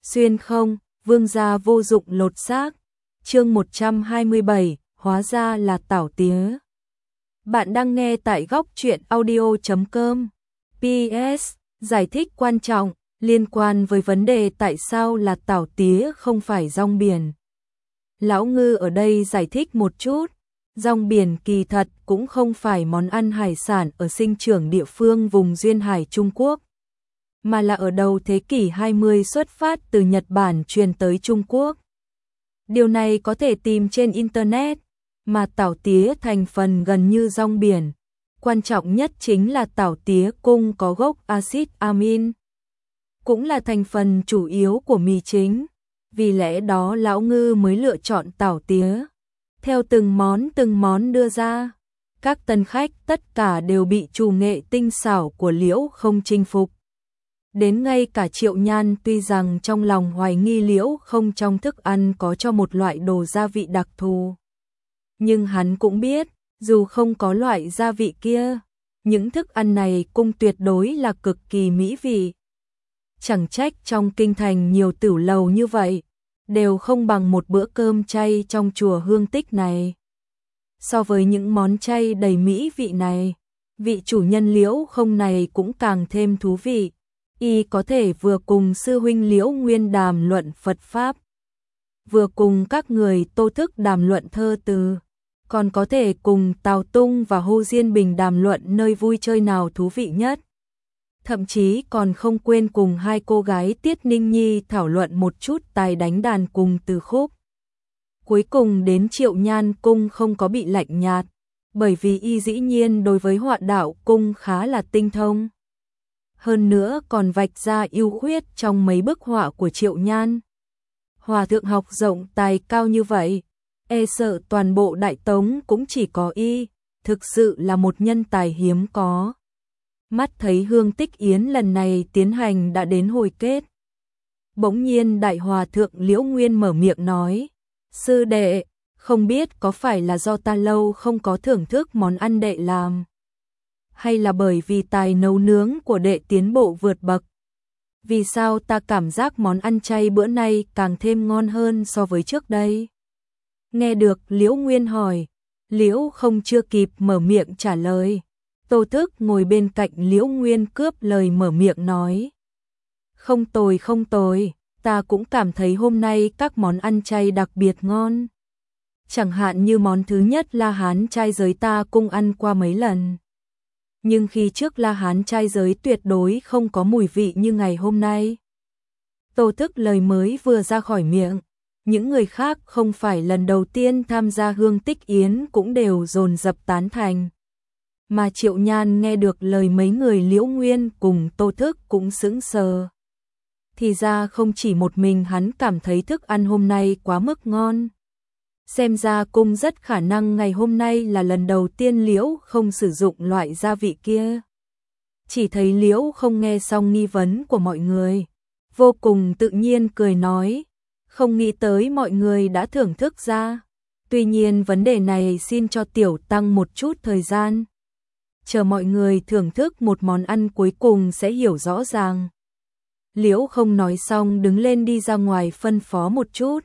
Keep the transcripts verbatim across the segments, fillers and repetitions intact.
Xuyên không, vương gia vô dụng lột xác. Chương một trăm hai mươi bảy, hóa ra là tảo tía. Bạn đang nghe tại góc truyện audio chấm com. pê ét. Giải thích quan trọng liên quan với vấn đề tại sao là tảo tía không phải rong biển. Lão Ngư ở đây giải thích một chút. Rong biển kỳ thật cũng không phải món ăn hải sản ở sinh trưởng địa phương vùng duyên hải Trung Quốc, mà là ở đầu thế kỷ hai mươi xuất phát từ Nhật Bản truyền tới Trung Quốc. Điều này có thể tìm trên Internet, mà tảo tía thành phần gần như rong biển. Quan trọng nhất chính là tảo tía cung có gốc axit amin, cũng là thành phần chủ yếu của mì chính. Vì lẽ đó Lão Ngư mới lựa chọn tảo tía. Theo từng món từng món đưa ra, các tân khách tất cả đều bị trù nghệ tinh xảo của Liễu Không chinh phục. Đến ngay cả Triệu Nhan tuy rằng trong lòng hoài nghi Liễu Không trong thức ăn có cho một loại đồ gia vị đặc thù, nhưng hắn cũng biết, dù không có loại gia vị kia, những thức ăn này cũng tuyệt đối là cực kỳ mỹ vị. Chẳng trách trong kinh thành nhiều tửu lầu như vậy, đều không bằng một bữa cơm chay trong chùa Hương Tích này. So với những món chay đầy mỹ vị này, vị chủ nhân Liễu Không này cũng càng thêm thú vị. Y có thể vừa cùng sư huynh Liễu Nguyên đàm luận Phật Pháp, vừa cùng các người Tô Thức đàm luận thơ từ, còn có thể cùng Tào Tung và Hồ Diên Bình đàm luận nơi vui chơi nào thú vị nhất. Thậm chí còn không quên cùng hai cô gái Tiết Ninh Nhi thảo luận một chút tài đánh đàn cùng từ khúc. Cuối cùng đến Triệu Nhan cung không có bị lạnh nhạt, bởi vì y dĩ nhiên đối với họa đạo cung khá là tinh thông. Hơn nữa còn vạch ra ưu khuyết trong mấy bức họa của Triệu Nhan. Hòa thượng học rộng tài cao như vậy, e sợ toàn bộ Đại Tống cũng chỉ có y, thực sự là một nhân tài hiếm có. Mắt thấy Hương Tích Yến lần này tiến hành đã đến hồi kết. Bỗng nhiên Đại Hòa thượng Liễu Nguyên mở miệng nói: "Sư đệ, không biết có phải là do ta lâu không có thưởng thức món ăn đệ làm, hay là bởi vì tài nấu nướng của đệ tiến bộ vượt bậc? Vì sao ta cảm giác món ăn chay bữa nay càng thêm ngon hơn so với trước đây?" Nghe được Liễu Nguyên hỏi, Liễu Không chưa kịp mở miệng trả lời, Tô Thức ngồi bên cạnh Liễu Nguyên cướp lời mở miệng nói: "Không tồi không tồi, ta cũng cảm thấy hôm nay các món ăn chay đặc biệt ngon. Chẳng hạn như món thứ nhất La Hán trai giới ta cũng ăn qua mấy lần. Nhưng khi trước La Hán trai giới tuyệt đối không có mùi vị như ngày hôm nay." Tô Thức lời mới vừa ra khỏi miệng, những người khác không phải lần đầu tiên tham gia Hương Tích Yến cũng đều dồn dập tán thành. Mà Triệu Nhan nghe được lời mấy người Liễu Nguyên cùng Tô Thức cũng sững sờ. Thì ra không chỉ một mình hắn cảm thấy thức ăn hôm nay quá mức ngon. Xem ra cung rất khả năng ngày hôm nay là lần đầu tiên Liễu Không sử dụng loại gia vị kia. Chỉ thấy Liễu Không nghe xong nghi vấn của mọi người, vô cùng tự nhiên cười nói: "Không nghĩ tới mọi người đã thưởng thức ra. Tuy nhiên vấn đề này xin cho tiểu tăng một chút thời gian. Chờ mọi người thưởng thức một món ăn cuối cùng sẽ hiểu rõ ràng." Liễu Không nói xong đứng lên đi ra ngoài phân phó một chút.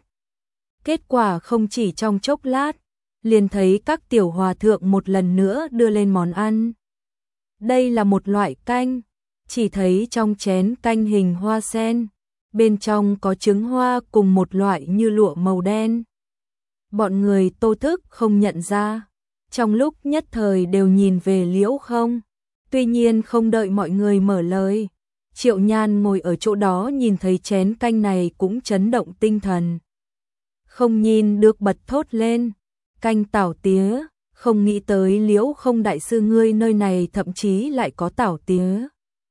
Kết quả không chỉ trong chốc lát, liền thấy các tiểu hòa thượng một lần nữa đưa lên món ăn. Đây là một loại canh, chỉ thấy trong chén canh hình hoa sen, bên trong có trứng hoa cùng một loại như lụa màu đen. Bọn người Tô Thức không nhận ra, trong lúc nhất thời đều nhìn về Liễu Không. Tuy nhiên không đợi mọi người mở lời, Triệu Nhan ngồi ở chỗ đó nhìn thấy chén canh này cũng chấn động tinh thần. Không nhìn được bật thốt lên: "Canh tảo tía, không nghĩ tới Liễu Không đại sư ngươi nơi này thậm chí lại có tảo tía."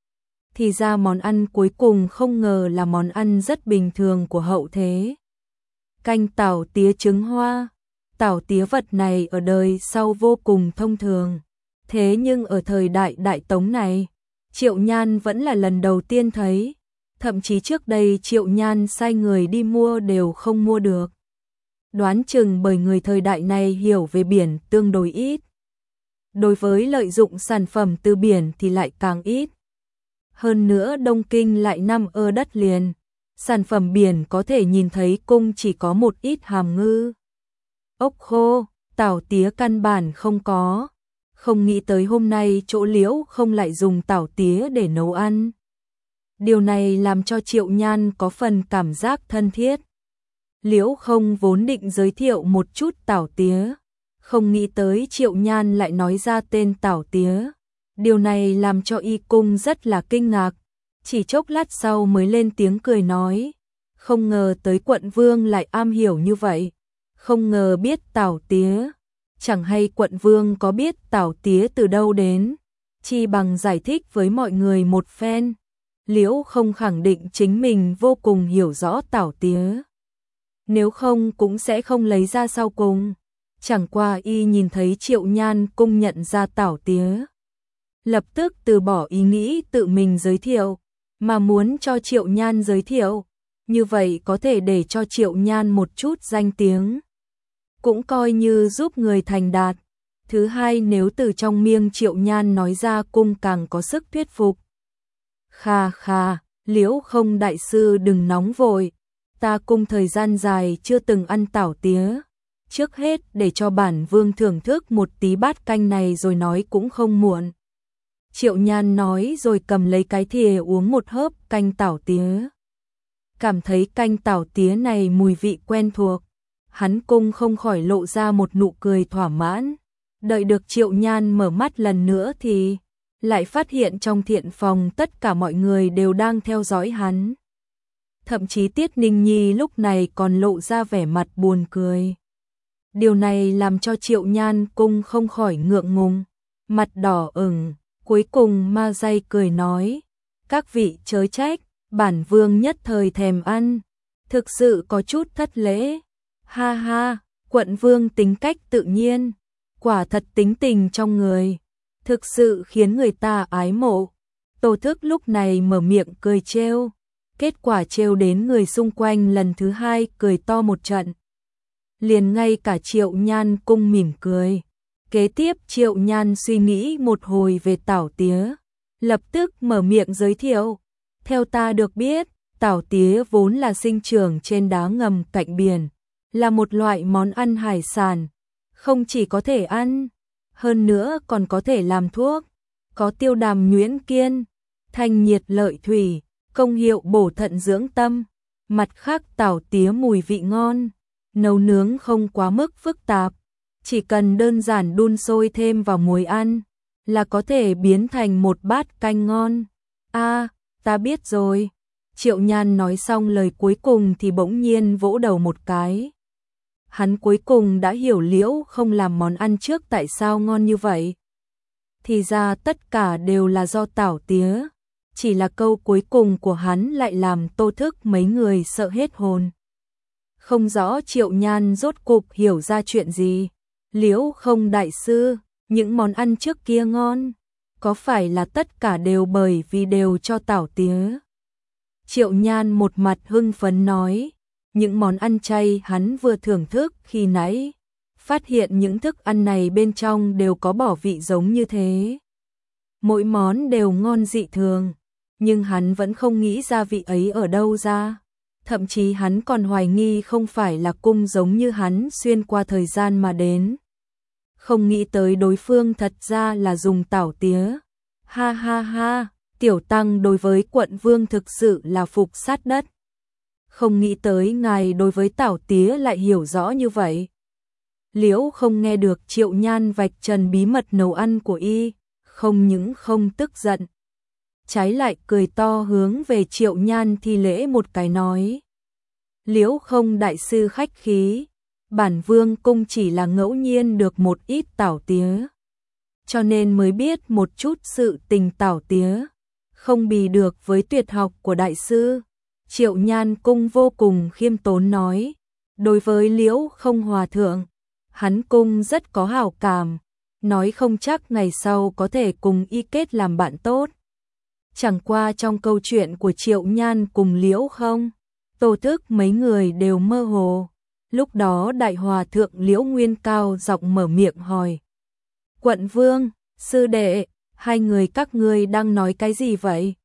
Thì ra món ăn cuối cùng không ngờ là món ăn rất bình thường của hậu thế. Canh tảo tía trứng hoa. Tảo tía vật này ở đời sau vô cùng thông thường. Thế nhưng ở thời đại Đại Tống này, Triệu Nhan vẫn là lần đầu tiên thấy. Thậm chí trước đây Triệu Nhan sai người đi mua đều không mua được. Đoán chừng bởi người thời đại này hiểu về biển tương đối ít. Đối với lợi dụng sản phẩm từ biển thì lại càng ít. Hơn nữa Đông Kinh lại nằm ở đất liền, sản phẩm biển có thể nhìn thấy cung chỉ có một ít hàm ngư, ốc khô, tảo tía căn bản không có. Không nghĩ tới hôm nay chỗ Liễu không lại dùng tảo tía để nấu ăn. Điều này làm cho Triệu Nhan có phần cảm giác thân thiết. Liễu không vốn định giới thiệu một chút tảo tía, không nghĩ tới Triệu Nhan lại nói ra tên tảo tía. Điều này làm cho y cung rất là kinh ngạc, chỉ chốc lát sau mới lên tiếng cười nói, không ngờ tới quận vương lại am hiểu như vậy, không ngờ biết tảo tía, chẳng hay quận vương có biết tảo tía từ đâu đến, chi bằng giải thích với mọi người một phen. Liễu không khẳng định chính mình vô cùng hiểu rõ tảo tía, nếu không cũng sẽ không lấy ra sau cùng. Chẳng qua y nhìn thấy Triệu Nhan cung nhận ra tảo tía, lập tức từ bỏ ý nghĩ tự mình giới thiệu, mà muốn cho Triệu Nhan giới thiệu, như vậy có thể để cho Triệu Nhan một chút danh tiếng, cũng coi như giúp người thành đạt. Thứ hai, nếu từ trong miệng Triệu Nhan nói ra cung càng có sức thuyết phục. Kha kha, Liễu không đại sư đừng nóng vội, ta cung thời gian dài chưa từng ăn tảo tía, trước hết để cho bản vương thưởng thức một tí bát canh này rồi nói cũng không muộn. Triệu Nhan nói rồi cầm lấy cái thìa uống một hớp canh tảo tía. Cảm thấy canh tảo tía này mùi vị quen thuộc, hắn cung không khỏi lộ ra một nụ cười thỏa mãn. Đợi được Triệu Nhan mở mắt lần nữa thì lại phát hiện trong thiện phòng tất cả mọi người đều đang theo dõi hắn. Thậm chí Tiết Ninh Nhi lúc này còn lộ ra vẻ mặt buồn cười. Điều này làm cho Triệu Nhan cung không khỏi ngượng ngùng, mặt đỏ ửng. Cuối cùng ma dây cười nói, các vị chớ trách, bản vương nhất thời thèm ăn, thực sự có chút thất lễ. Ha ha, quận vương tính cách tự nhiên, quả thật tính tình trong người, thực sự khiến người ta ái mộ. Tô Thức lúc này mở miệng cười trêu, kết quả trêu đến người xung quanh lần thứ hai cười to một trận. Liền ngay cả Triệu Nhan cung mỉm cười. Kế tiếp Triệu Nhan suy nghĩ một hồi về tảo tía, lập tức mở miệng giới thiệu. Theo ta được biết, tảo tía vốn là sinh trưởng trên đá ngầm cạnh biển, là một loại món ăn hải sản, không chỉ có thể ăn, hơn nữa còn có thể làm thuốc, có tiêu đàm nhuyễn kiên, thanh nhiệt lợi thủy, công hiệu bổ thận dưỡng tâm. Mặt khác tảo tía mùi vị ngon, nấu nướng không quá mức phức tạp, chỉ cần đơn giản đun sôi thêm vào muối ăn là có thể biến thành một bát canh ngon. A, à, ta biết rồi. Triệu Nhan nói xong lời cuối cùng thì bỗng nhiên vỗ đầu một cái. Hắn cuối cùng đã hiểu Liễu không làm món ăn trước tại sao ngon như vậy. Thì ra tất cả đều là do tảo tía, chỉ là câu cuối cùng của hắn lại làm Tô Thức mấy người sợ hết hồn. Không rõ Triệu Nhan rốt cục hiểu ra chuyện gì. Liễu không đại sư, những món ăn trước kia ngon, có phải là tất cả đều bởi vì đều cho tảo tía? Triệu Nhan một mặt hưng phấn nói, những món ăn chay hắn vừa thưởng thức khi nãy, phát hiện những thức ăn này bên trong đều có bỏ vị giống như thế. Mỗi món đều ngon dị thường, nhưng hắn vẫn không nghĩ ra vị ấy ở đâu ra. Thậm chí hắn còn hoài nghi không phải là cung giống như hắn xuyên qua thời gian mà đến. Không nghĩ tới đối phương thật ra là dùng tảo tía. Ha ha ha, tiểu tăng đối với quận vương thực sự là phục sát đất. Không nghĩ tới ngài đối với tảo tía lại hiểu rõ như vậy. Liễu không nghe được Triệu Nhan vạch trần bí mật nấu ăn của y, không những không tức giận, trái lại cười to hướng về Triệu Nhan thi lễ một cái nói. Liễu không đại sư khách khí, bản vương cung chỉ là ngẫu nhiên được một ít tảo tía, cho nên mới biết một chút sự tình tảo tía, không bì được với tuyệt học của đại sư. Triệu Nhan cung vô cùng khiêm tốn nói, đối với Liễu không hòa thượng, hắn cung rất có hảo cảm, nói không chắc ngày sau có thể cùng y kết làm bạn tốt. Chẳng qua trong câu chuyện của Triệu Nhan cùng Liễu không, Tô Thức mấy người đều mơ hồ. Lúc đó đại hòa thượng Liễu Nguyên cao giọng mở miệng hỏi, quận vương, sư đệ, hai người các ngươi đang nói cái gì vậy?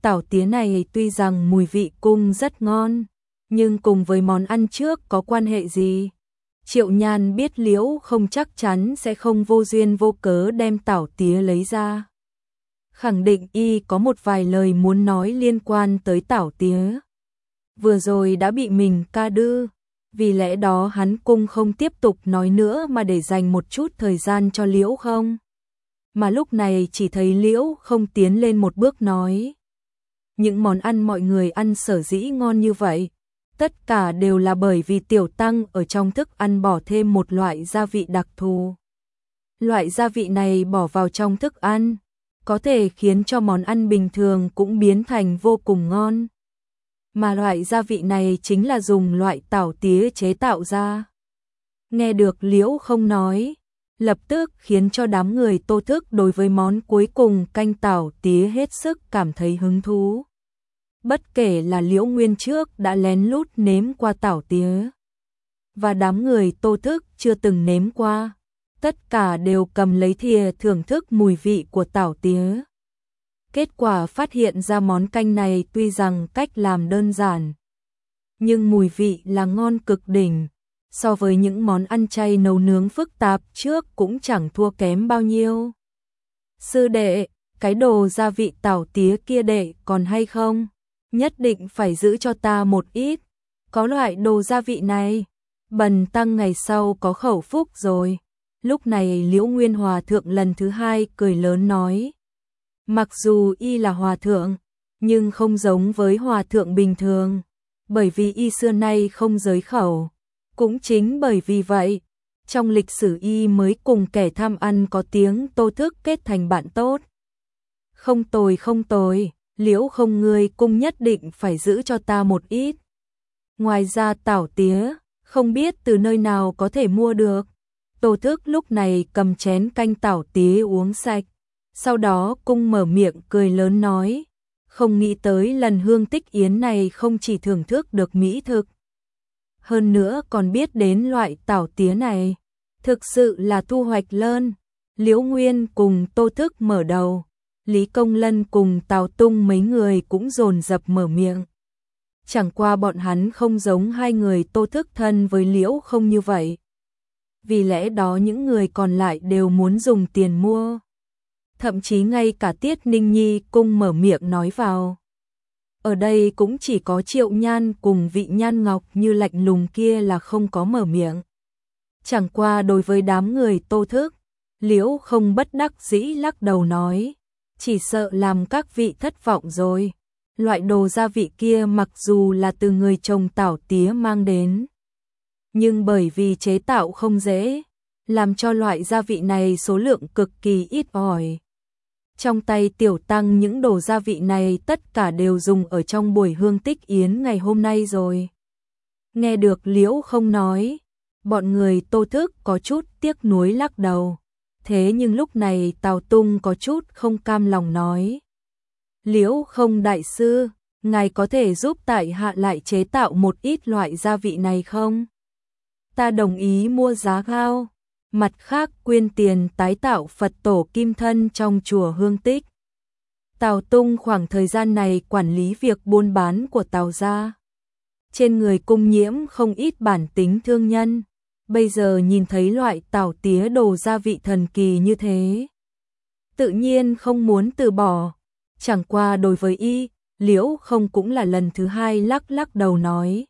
tảo tía này tuy rằng mùi vị cung rất ngon, nhưng cùng với món ăn trước có quan hệ gì? Triệu Nhan biết Liễu không chắc chắn sẽ không vô duyên vô cớ đem tảo tía lấy ra. Khẳng định y có một vài lời muốn nói liên quan tới tảo tía. Vừa rồi đã bị mình ca đư, vì lẽ đó hắn cung không tiếp tục nói nữa mà để dành một chút thời gian cho Liễu không. Mà lúc này chỉ thấy Liễu không tiến lên một bước nói. Những món ăn mọi người ăn sở dĩ ngon như vậy, tất cả đều là bởi vì tiểu tăng ở trong thức ăn bỏ thêm một loại gia vị đặc thù. Loại gia vị này bỏ vào trong thức ăn, có thể khiến cho món ăn bình thường cũng biến thành vô cùng ngon. Mà loại gia vị này chính là dùng loại tảo tía chế tạo ra. Nghe được Liễu không nói, lập tức khiến cho đám người Tô Thức đối với món cuối cùng canh tảo tía hết sức cảm thấy hứng thú. Bất kể là Liễu Nguyên trước đã lén lút nếm qua tảo tía, và đám người Tô Thức chưa từng nếm qua, tất cả đều cầm lấy thìa thưởng thức mùi vị của tảo tía. Kết quả phát hiện ra món canh này tuy rằng cách làm đơn giản, nhưng mùi vị là ngon cực đỉnh, so với những món ăn chay nấu nướng phức tạp trước cũng chẳng thua kém bao nhiêu. Sư đệ, cái đồ gia vị tảo tía kia đệ còn hay không? Nhất định phải giữ cho ta một ít. Có loại đồ gia vị này, bần tăng ngày sau có khẩu phúc rồi. Lúc này Liễu Nguyên Hòa thượng lần thứ hai cười lớn nói. Mặc dù y là hòa thượng, nhưng không giống với hòa thượng bình thường, bởi vì y xưa nay không giới khẩu. Cũng chính bởi vì vậy, trong lịch sử y mới cùng kẻ tham ăn có tiếng Tô Thức kết thành bạn tốt. Không tồi không tồi, Liễu không ngươi cung nhất định phải giữ cho ta một ít. Ngoài ra tảo tía, không biết từ nơi nào có thể mua được. Tô Thức lúc này cầm chén canh tảo tía uống sạch, sau đó cung mở miệng cười lớn nói, không nghĩ tới lần hương tích yến này không chỉ thưởng thức được mỹ thực, hơn nữa còn biết đến loại tảo tía này, thực sự là thu hoạch lớn. Liễu Nguyên cùng Tô Thức mở đầu, Lý Công Lân cùng Tào Tung mấy người cũng dồn dập mở miệng. Chẳng qua bọn hắn không giống hai người Tô Thức thân với Liễu không như vậy. Vì lẽ đó những người còn lại đều muốn dùng tiền mua. Thậm chí ngay cả Tiết Ninh Nhi cung mở miệng nói vào. Ở đây cũng chỉ có Triệu Nhan cùng Vị Nhan Ngọc như lạnh lùng kia là không có mở miệng. Chẳng qua đối với đám người Tô Thức, Liễu không bất đắc dĩ lắc đầu nói, chỉ sợ làm các vị thất vọng rồi. Loại đồ gia vị kia mặc dù là từ người trồng tảo tía mang đến, nhưng bởi vì chế tạo không dễ, làm cho loại gia vị này số lượng cực kỳ ít ỏi. Trong tay tiểu tăng những đồ gia vị này tất cả đều dùng ở trong buổi hương tích yến ngày hôm nay rồi. Nghe được Liễu không nói, bọn người Tô Thức có chút tiếc nuối lắc đầu. Thế nhưng lúc này Tào Tung có chút không cam lòng nói. Liễu không đại sư, ngài có thể giúp tại hạ lại chế tạo một ít loại gia vị này không? Ta đồng ý mua giá cao. Mặt khác quyên tiền tái tạo Phật tổ kim thân trong chùa Hương Tích. Tào Tung khoảng thời gian này quản lý việc buôn bán của Tào gia. Trên người cung nhiễm không ít bản tính thương nhân. Bây giờ nhìn thấy loại tảo tía đồ gia vị thần kỳ như thế, tự nhiên không muốn từ bỏ. Chẳng qua đối với y, Liễu không cũng là lần thứ hai lắc lắc đầu nói.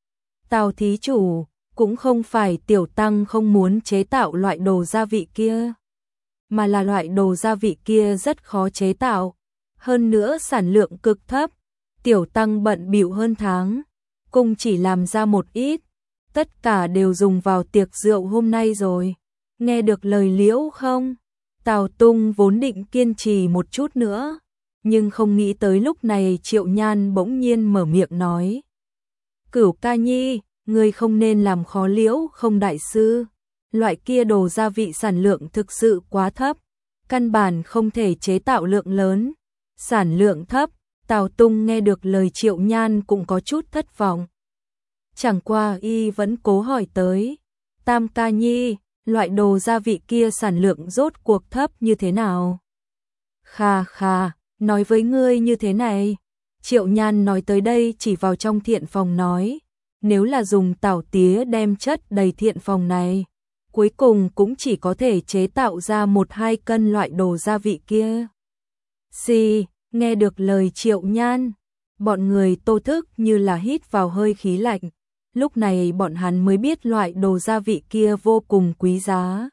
Tào thí chủ, cũng không phải tiểu tăng không muốn chế tạo loại đồ gia vị kia, mà là loại đồ gia vị kia rất khó chế tạo, hơn nữa sản lượng cực thấp. Tiểu tăng bận bịu hơn tháng, cung chỉ làm ra một ít, tất cả đều dùng vào tiệc rượu hôm nay rồi. Nghe được lời Liễu không, Tào Tung vốn định kiên trì một chút nữa, nhưng không nghĩ tới lúc này Triệu Nhan bỗng nhiên mở miệng nói. Cửu ca nhi, ngươi không nên làm khó Liễu không đại sư. Loại kia đồ gia vị sản lượng thực sự quá thấp, căn bản không thể chế tạo lượng lớn. Sản lượng thấp, Tào Tung nghe được lời Triệu Nhan cũng có chút thất vọng. Chẳng qua y vẫn cố hỏi tới. Tam ca nhi, loại đồ gia vị kia sản lượng rốt cuộc thấp như thế nào? Khà khà, nói với ngươi như thế này, Triệu Nhan nói tới đây chỉ vào trong thiện phòng nói, nếu là dùng tảo tía đem chất đầy thiện phòng này, cuối cùng cũng chỉ có thể chế tạo ra một hai cân loại đồ gia vị kia. Xì, nghe được lời Triệu Nhan, bọn người Tô Thức như là hít vào hơi khí lạnh, lúc này bọn hắn mới biết loại đồ gia vị kia vô cùng quý giá.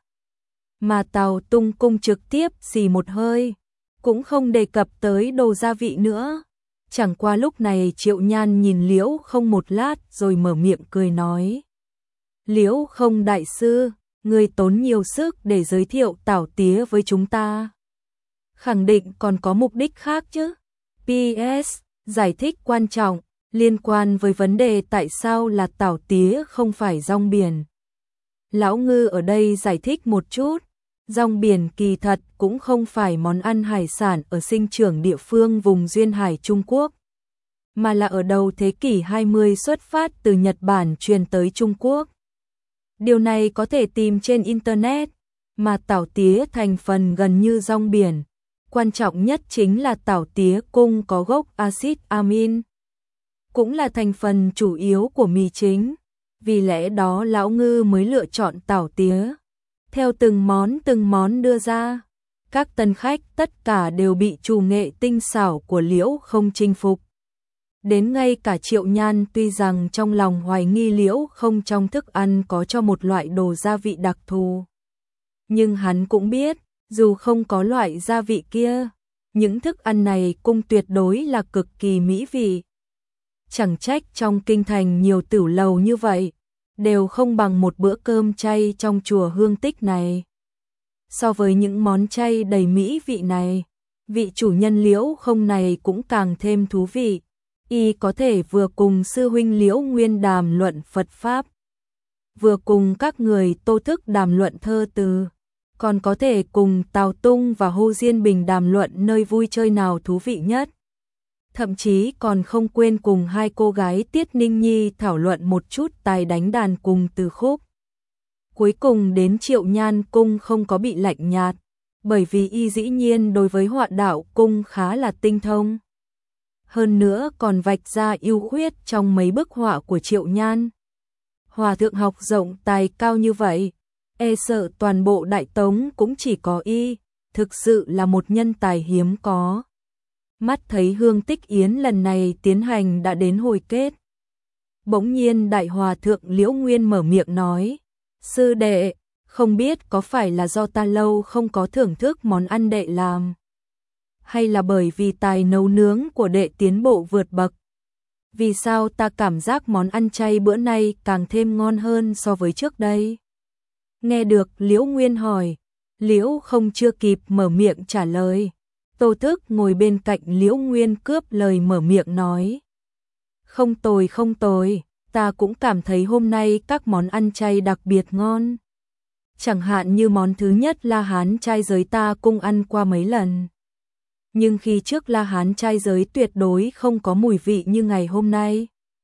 Mà Tào Tung Cung trực tiếp xì một hơi, cũng không đề cập tới đồ gia vị nữa. Chẳng qua lúc này Triệu Nhan nhìn Liễu Không một lát rồi mở miệng cười nói. Liễu Không đại sư, người tốn nhiều sức để giới thiệu tảo tía với chúng ta. Khẳng định còn có mục đích khác chứ. pê ét, giải thích quan trọng, liên quan với vấn đề tại sao là tảo tía không phải rong biển. Lão Ngư ở đây giải thích một chút. Rong biển kỳ thật cũng không phải món ăn hải sản ở sinh trưởng địa phương vùng duyên hải Trung Quốc, mà là ở đầu thế kỷ hai mươi xuất phát từ Nhật Bản truyền tới Trung Quốc. Điều này có thể tìm trên Internet, mà tảo tía thành phần gần như rong biển. Quan trọng nhất chính là tảo tía cung có gốc axit amin, cũng là thành phần chủ yếu của mì chính. Vì lẽ đó Lão Ngư mới lựa chọn tảo tía. Theo từng món từng món đưa ra, các tân khách tất cả đều bị chủ nghệ tinh xảo của Liễu Không chinh phục. Đến ngay cả Triệu Nhan tuy rằng trong lòng hoài nghi Liễu Không trong thức ăn có cho một loại đồ gia vị đặc thù, nhưng hắn cũng biết, dù không có loại gia vị kia, những thức ăn này cũng tuyệt đối là cực kỳ mỹ vị. Chẳng trách trong kinh thành nhiều tửu lầu như vậy, đều không bằng một bữa cơm chay trong chùa Hương Tích này. So với những món chay đầy mỹ vị này, vị chủ nhân Liễu Không này cũng càng thêm thú vị. Y có thể vừa cùng sư huynh Liễu Nguyên đàm luận Phật Pháp, vừa cùng các người Tô Thức đàm luận thơ từ, còn có thể cùng Tào Tung và Hồ Diên Bình đàm luận nơi vui chơi nào thú vị nhất. Thậm chí còn không quên cùng hai cô gái Tiết Ninh Nhi thảo luận một chút tài đánh đàn cùng từ khúc. Cuối cùng đến Triệu Nhan cung không có bị lạnh nhạt, bởi vì y dĩ nhiên đối với họa đạo cung khá là tinh thông. Hơn nữa còn vạch ra ưu khuyết trong mấy bức họa của Triệu Nhan. Hòa thượng học rộng tài cao như vậy, e sợ toàn bộ Đại Tống cũng chỉ có y, thực sự là một nhân tài hiếm có. Mắt thấy Hương Tích Yến lần này tiến hành đã đến hồi kết. Bỗng nhiên Đại Hòa Thượng Liễu Nguyên mở miệng nói, sư đệ, không biết có phải là do ta lâu không có thưởng thức món ăn đệ làm, hay là bởi vì tài nấu nướng của đệ tiến bộ vượt bậc. Vì sao ta cảm giác món ăn chay bữa nay càng thêm ngon hơn so với trước đây? Nghe được Liễu Nguyên hỏi, Liễu Không chưa kịp mở miệng trả lời. Tô Thức ngồi bên cạnh Liễu Nguyên cướp lời mở miệng nói. Không tồi không tồi, ta cũng cảm thấy hôm nay các món ăn chay đặc biệt ngon. Chẳng hạn như món thứ nhất La Hán trai giới ta cũng ăn qua mấy lần. Nhưng khi trước La Hán trai giới tuyệt đối không có mùi vị như ngày hôm nay.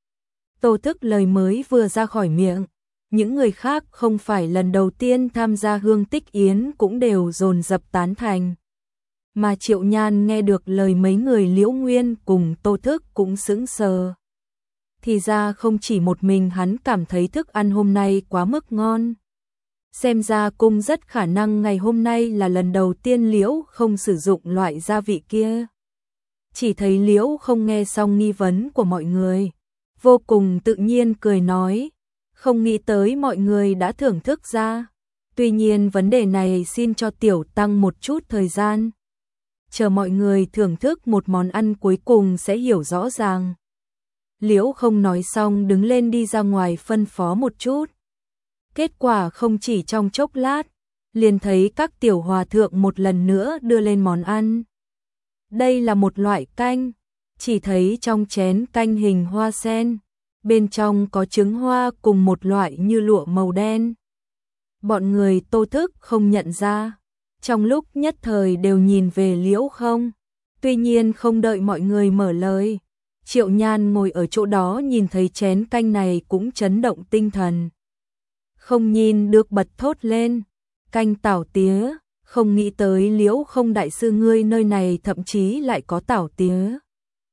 Tô Thức lời mới vừa ra khỏi miệng, những người khác không phải lần đầu tiên tham gia Hương Tích Yến cũng đều dồn dập tán thành. Mà Triệu Nhan nghe được lời mấy người Liễu Nguyên cùng Tô Thức cũng sững sờ. Thì ra không chỉ một mình hắn cảm thấy thức ăn hôm nay quá mức ngon. Xem ra cung rất khả năng ngày hôm nay là lần đầu tiên Liễu Không sử dụng loại gia vị kia. Chỉ thấy Liễu Không nghe xong nghi vấn của mọi người, vô cùng tự nhiên cười nói, không nghĩ tới mọi người đã thưởng thức ra. Tuy nhiên vấn đề này xin cho tiểu tăng một chút thời gian. Chờ mọi người thưởng thức một món ăn cuối cùng sẽ hiểu rõ ràng. Liễu Không nói xong đứng lên đi ra ngoài phân phó một chút. Kết quả không chỉ trong chốc lát, liền thấy các tiểu hòa thượng một lần nữa đưa lên món ăn. Đây là một loại canh, chỉ thấy trong chén canh hình hoa sen, bên trong có trứng hoa cùng một loại như lụa màu đen. Bọn người Tô Thức không nhận ra, trong lúc nhất thời đều nhìn về Liễu Không. Tuy nhiên không đợi mọi người mở lời, Triệu Nhan ngồi ở chỗ đó nhìn thấy chén canh này cũng chấn động tinh thần. Không nhìn được bật thốt lên, canh tảo tía, không nghĩ tới Liễu Không đại sư ngươi nơi này thậm chí lại có tảo tía.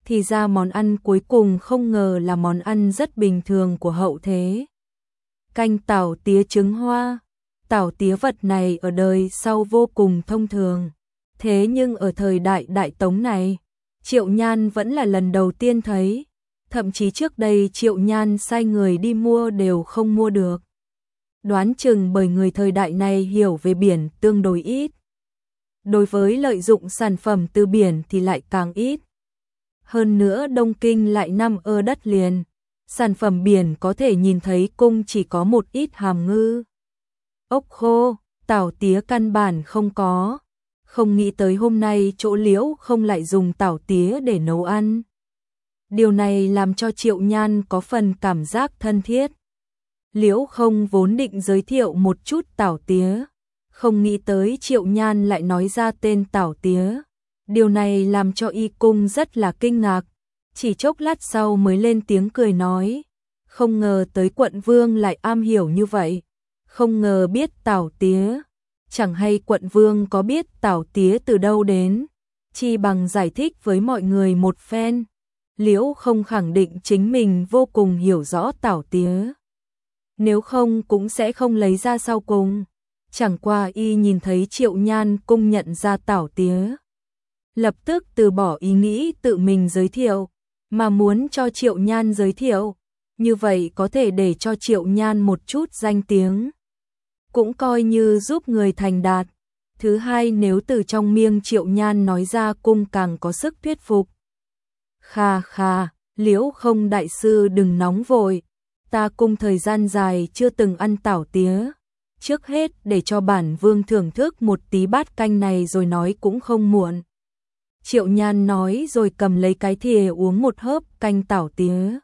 Thì ra món ăn cuối cùng không ngờ là món ăn rất bình thường của hậu thế. Canh tảo tía trứng hoa. Tảo tía vật này ở đời sau vô cùng thông thường. Thế nhưng ở thời đại Đại Tống này, Triệu Nhan vẫn là lần đầu tiên thấy. Thậm chí trước đây Triệu Nhan sai người đi mua đều không mua được. Đoán chừng bởi người thời đại này hiểu về biển tương đối ít. Đối với lợi dụng sản phẩm từ biển thì lại càng ít. Hơn nữa Đông Kinh lại nằm ở đất liền. Sản phẩm biển có thể nhìn thấy cung chỉ có một ít hàm ngư. Ốc khô, tảo tía căn bản không có. Không nghĩ tới hôm nay chỗ Liễu không lại dùng tảo tía để nấu ăn. Điều này làm cho Triệu Nhan có phần cảm giác thân thiết. Liễu không vốn định giới thiệu một chút tảo tía. Không nghĩ tới Triệu Nhan lại nói ra tên tảo tía. Điều này làm cho y cung rất là kinh ngạc. Chỉ chốc lát sau mới lên tiếng cười nói. Không ngờ tới quận vương lại am hiểu như vậy. Không ngờ biết tảo tía. Chẳng hay quận vương có biết tảo tía từ đâu đến. Chi bằng giải thích với mọi người một phen. Liễu không khẳng định chính mình vô cùng hiểu rõ tảo tía. Nếu không cũng sẽ không lấy ra sau cùng. Chẳng qua y nhìn thấy Triệu Nhan cung nhận ra tảo tía. Lập tức từ bỏ ý nghĩ tự mình giới thiệu, mà muốn cho Triệu Nhan giới thiệu. Như vậy có thể để cho Triệu Nhan một chút danh tiếng. Cũng coi như giúp người thành đạt. Thứ hai, nếu từ trong miệng Triệu Nhan nói ra cung càng có sức thuyết phục. Kha kha, Liễu không đại sư đừng nóng vội. Ta cung thời gian dài chưa từng ăn tảo tía. Trước hết để cho bản vương thưởng thức một tí bát canh này rồi nói cũng không muộn. Triệu Nhan nói rồi cầm lấy cái thìa uống một hớp canh tảo tía.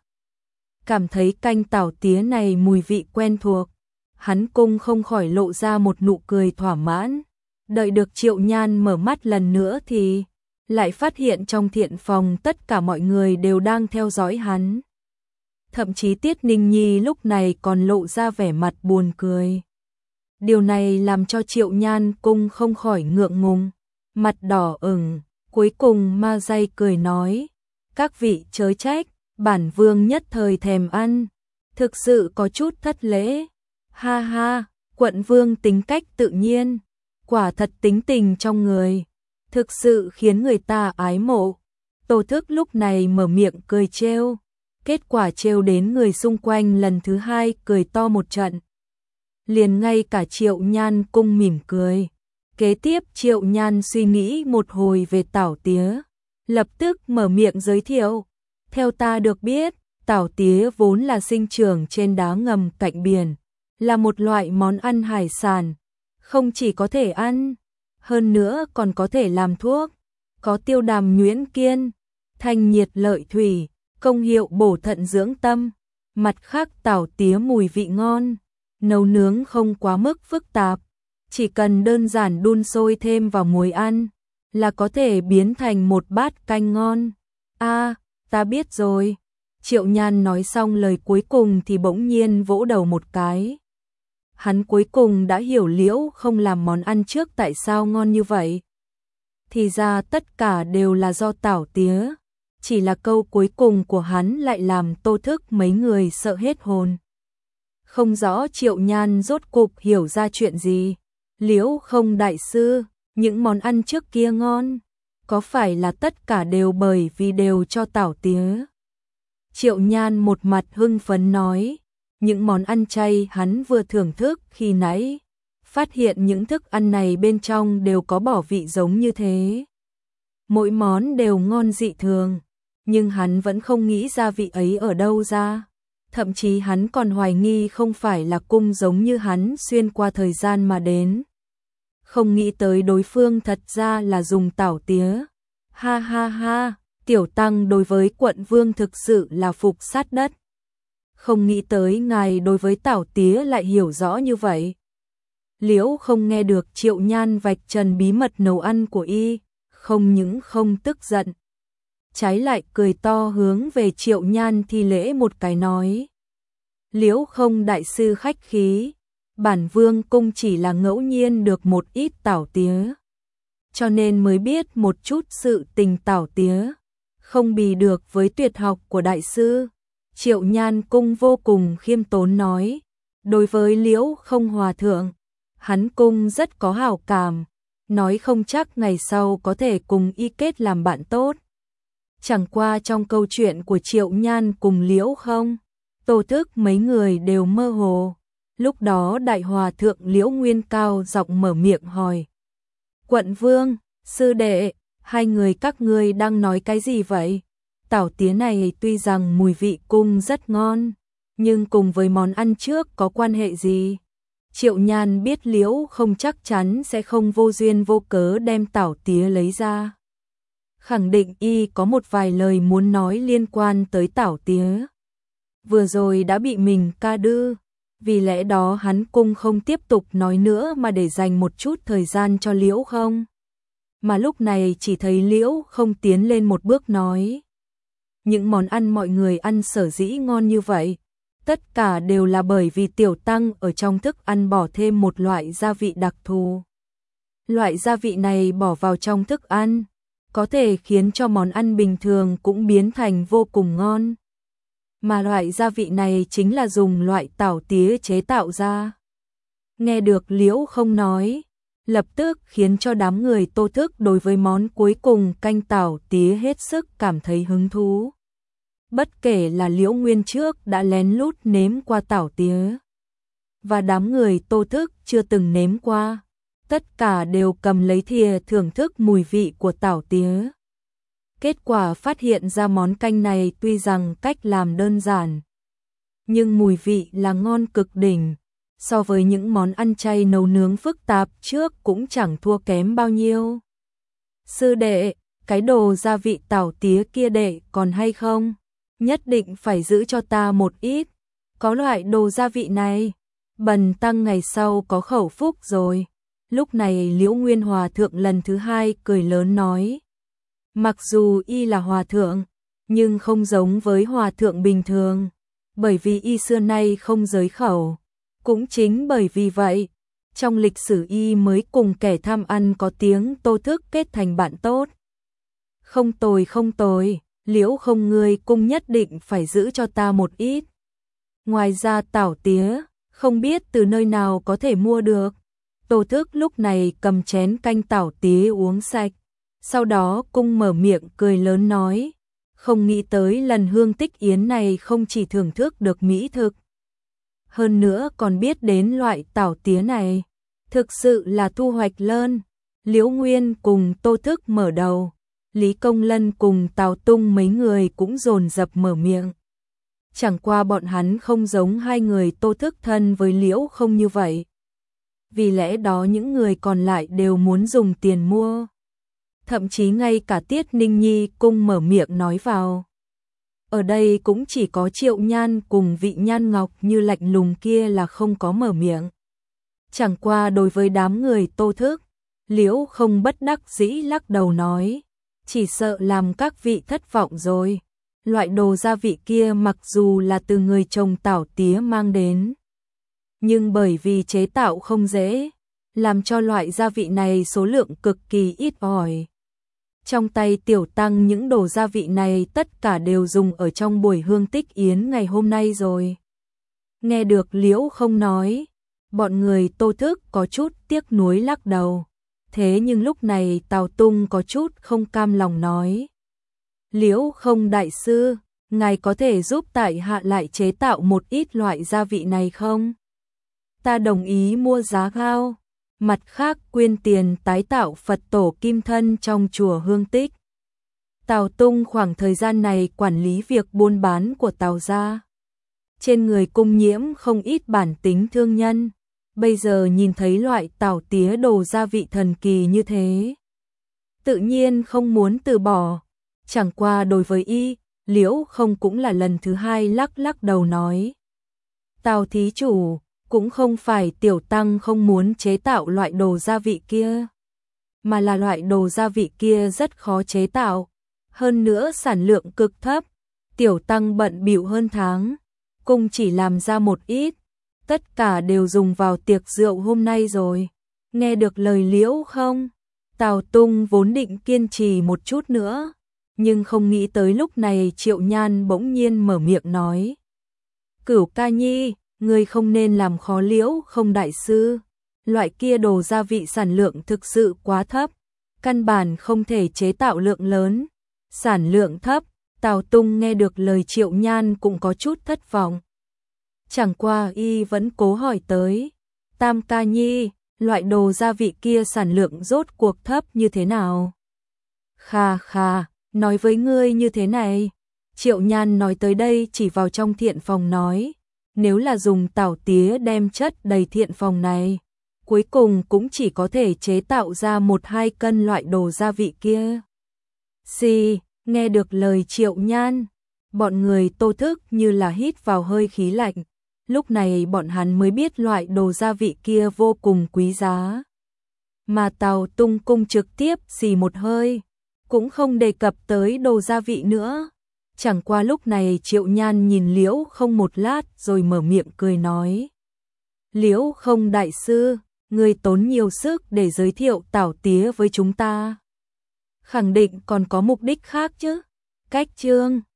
Cảm thấy canh tảo tía này mùi vị quen thuộc. Hắn cung không khỏi lộ ra một nụ cười thỏa mãn. Đợi được Triệu Nhan mở mắt lần nữa thì lại phát hiện trong thiện phòng tất cả mọi người đều đang theo dõi hắn. Thậm chí Tiết Ninh Nhi lúc này còn lộ ra vẻ mặt buồn cười. Điều này làm cho Triệu Nhan cung không khỏi ngượng ngùng, mặt đỏ ửng. Cuối cùng Ma Dây cười nói, các vị chớ trách, bản vương nhất thời thèm ăn, thực sự có chút thất lễ. Ha ha, quận vương tính cách tự nhiên, quả thật tính tình trong người, thực sự khiến người ta ái mộ. Tô Thức lúc này mở miệng cười trêu, kết quả trêu đến người xung quanh lần thứ hai cười to một trận. Liền ngay cả Triệu Nhan cung mỉm cười. Kế tiếp Triệu Nhan suy nghĩ một hồi về tảo tía, lập tức mở miệng giới thiệu. Theo ta được biết, tảo tía vốn là sinh trưởng trên đá ngầm cạnh biển, là một loại món ăn hải sản, không chỉ có thể ăn, hơn nữa còn có thể làm thuốc, có tiêu đàm nhuyễn kiên, thanh nhiệt lợi thủy, công hiệu bổ thận dưỡng tâm. Mặt khác tảo tía mùi vị ngon, nấu nướng không quá mức phức tạp. Chỉ cần đơn giản đun sôi thêm vào muối ăn là có thể biến thành một bát canh ngon. A, à, ta biết rồi. Triệu Nhan nói xong lời cuối cùng thì bỗng nhiên vỗ đầu một cái. Hắn cuối cùng đã hiểu Liễu không làm món ăn trước tại sao ngon như vậy. Thì ra tất cả đều là do tảo tía. Chỉ là câu cuối cùng của hắn lại làm Tô Thức mấy người sợ hết hồn. Không rõ Triệu Nhan rốt cục hiểu ra chuyện gì. Liễu không đại sư, những món ăn trước kia ngon, có phải là tất cả đều bởi vì đều cho tảo tía? Triệu Nhan một mặt hưng phấn nói, những món ăn chay hắn vừa thưởng thức khi nãy, phát hiện những thức ăn này bên trong đều có bỏ vị giống như thế. Mỗi món đều ngon dị thường, nhưng hắn vẫn không nghĩ ra vị ấy ở đâu ra. Thậm chí hắn còn hoài nghi không phải là cung giống như hắn xuyên qua thời gian mà đến. Không nghĩ tới đối phương thật ra là dùng tảo tía. Ha ha ha, tiểu tăng đối với quận vương thực sự là phục sát đất. Không nghĩ tới ngài đối với tảo tía lại hiểu rõ như vậy. Liễu không nghe được Triệu Nhan vạch trần bí mật nấu ăn của y, không những không tức giận, trái lại cười to hướng về Triệu Nhan thi lễ một cái nói. Liễu không đại sư khách khí, bản vương cung chỉ là ngẫu nhiên được một ít tảo tía, cho nên mới biết một chút sự tình tảo tía, không bì được với tuyệt học của đại sư. Triệu Nhan Cung vô cùng khiêm tốn nói, đối với Liễu Không Hòa thượng, hắn cung rất có hảo cảm, nói không chắc ngày sau có thể cùng y kết làm bạn tốt. Chẳng qua trong câu chuyện của Triệu Nhan cùng Liễu Không, Tô Thức mấy người đều mơ hồ. Lúc đó đại hòa thượng Liễu Nguyên cao giọng mở miệng hỏi, Quận Vương, sư đệ, hai người các ngươi đang nói cái gì vậy? Tảo tía này tuy rằng mùi vị cung rất ngon, nhưng cùng với món ăn trước có quan hệ gì? Triệu Nhan biết Liễu Không chắc chắn sẽ không vô duyên vô cớ đem tảo tía lấy ra. Khẳng định y có một vài lời muốn nói liên quan tới tảo tía. Vừa rồi đã bị mình ca đư, vì lẽ đó hắn cung không tiếp tục nói nữa mà để dành một chút thời gian cho Liễu Không. Mà lúc này chỉ thấy Liễu Không tiến lên một bước nói, những món ăn mọi người ăn sở dĩ ngon như vậy, tất cả đều là bởi vì tiểu tăng ở trong thức ăn bỏ thêm một loại gia vị đặc thù. Loại gia vị này bỏ vào trong thức ăn, có thể khiến cho món ăn bình thường cũng biến thành vô cùng ngon. Mà loại gia vị này chính là dùng loại tảo tía chế tạo ra. Nghe được Liễu Không nói, lập tức khiến cho đám người Tô Thức đối với món cuối cùng canh tảo tía hết sức cảm thấy hứng thú. Bất kể là Liễu Nguyên trước đã lén lút nếm qua tảo tía, và đám người Tô Thức chưa từng nếm qua, tất cả đều cầm lấy thìa thưởng thức mùi vị của tảo tía. Kết quả phát hiện ra món canh này tuy rằng cách làm đơn giản, nhưng mùi vị là ngon cực đỉnh, so với những món ăn chay nấu nướng phức tạp trước cũng chẳng thua kém bao nhiêu. Sư đệ, cái đồ gia vị tảo tía kia đệ còn hay không? Nhất định phải giữ cho ta một ít. Có loại đồ gia vị này, bần tăng ngày sau có khẩu phúc rồi. Lúc này Liễu Nguyên Hòa thượng lần thứ hai cười lớn nói, mặc dù y là hòa thượng, nhưng không giống với hòa thượng bình thường, bởi vì y xưa nay không giới khẩu. Cũng chính bởi vì vậy, trong lịch sử y mới cùng kẻ tham ăn có tiếng Tô Thức kết thành bạn tốt. Không tồi không tồi, Liễu Không ngươi cung nhất định phải giữ cho ta một ít. Ngoài ra tảo tía, không biết từ nơi nào có thể mua được. Tô Thức lúc này cầm chén canh tảo tía uống sạch, sau đó cung mở miệng cười lớn nói, không nghĩ tới lần hương tích yến này không chỉ thưởng thức được mỹ thực, hơn nữa còn biết đến loại tảo tía này, thực sự là thu hoạch lớn. Liễu Nguyên cùng Tô Thức mở đầu, Lý Công Lân cùng Tào Tung mấy người cũng dồn dập mở miệng. Chẳng qua bọn hắn không giống hai người Tô Thức thân với Liễu Không như vậy. Vì lẽ đó những người còn lại đều muốn dùng tiền mua. Thậm chí ngay cả Tiết Ninh Nhi cung mở miệng nói vào. Ở đây cũng chỉ có Triệu Nhan cùng Vị Nhan Ngọc như lạnh lùng kia là không có mở miệng. Chẳng qua đối với đám người Tô Thức, Liễu Không bất đắc dĩ lắc đầu nói, chỉ sợ làm các vị thất vọng rồi. Loại đồ gia vị kia mặc dù là từ người trồng tảo tía mang đến, nhưng bởi vì chế tạo không dễ, làm cho loại gia vị này số lượng cực kỳ ít ỏi. Trong tay tiểu tăng những đồ gia vị này tất cả đều dùng ở trong buổi hương tích yến ngày hôm nay rồi. Nghe được Liễu Không nói, bọn người Tô Thức có chút tiếc nuối lắc đầu. Thế nhưng lúc này Tào Tung có chút không cam lòng nói, Liễu Không đại sư, ngài có thể giúp tại hạ lại chế tạo một ít loại gia vị này không? Ta đồng ý mua giá cao, mặt khác quyên tiền tái tạo Phật tổ kim thân trong chùa Hương Tích. Tào Tung khoảng thời gian này quản lý việc buôn bán của Tào gia. Trên người cung nhiễm không ít bản tính thương nhân, bây giờ nhìn thấy loại tảo tía đồ gia vị thần kỳ như thế, tự nhiên không muốn từ bỏ. Chẳng qua đối với y, Liễu Không cũng là lần thứ hai lắc lắc đầu nói, Tào thí chủ, cũng không phải tiểu tăng không muốn chế tạo loại đồ gia vị kia, mà là loại đồ gia vị kia rất khó chế tạo, hơn nữa sản lượng cực thấp, tiểu tăng bận bịu hơn tháng, cung chỉ làm ra một ít, tất cả đều dùng vào tiệc rượu hôm nay rồi. Nghe được lời Liễu Không, Tào Tung vốn định kiên trì một chút nữa, nhưng không nghĩ tới lúc này Triệu Nhan bỗng nhiên mở miệng nói. Cửu ca nhi, ngươi không nên làm khó Liễu Không đại sư, loại kia đồ gia vị sản lượng thực sự quá thấp, căn bản không thể chế tạo lượng lớn, sản lượng thấp. Tào Tung nghe được lời Triệu Nhan cũng có chút thất vọng. Chẳng qua y vẫn cố hỏi tới, Tam ca nhi, loại đồ gia vị kia sản lượng rốt cuộc thấp như thế nào? Kha kha, nói với ngươi như thế này. Triệu Nhan nói tới đây chỉ vào trong thiện phòng nói, nếu là dùng tảo tía đem chất đầy thiện phòng này, cuối cùng cũng chỉ có thể chế tạo ra một hai cân loại đồ gia vị kia. Xì, nghe được lời Triệu Nhan, bọn người Tô Thức như là hít vào hơi khí lạnh, lúc này bọn hắn mới biết loại đồ gia vị kia vô cùng quý giá. Mà Tào Tung cung trực tiếp xì một hơi, cũng không đề cập tới đồ gia vị nữa. Chẳng qua lúc này Triệu Nhan nhìn Liễu Không một lát rồi mở miệng cười nói. Liễu Không đại sư, người tốn nhiều sức để giới thiệu tảo tía với chúng ta. Khẳng định còn có mục đích khác chứ. Cách chương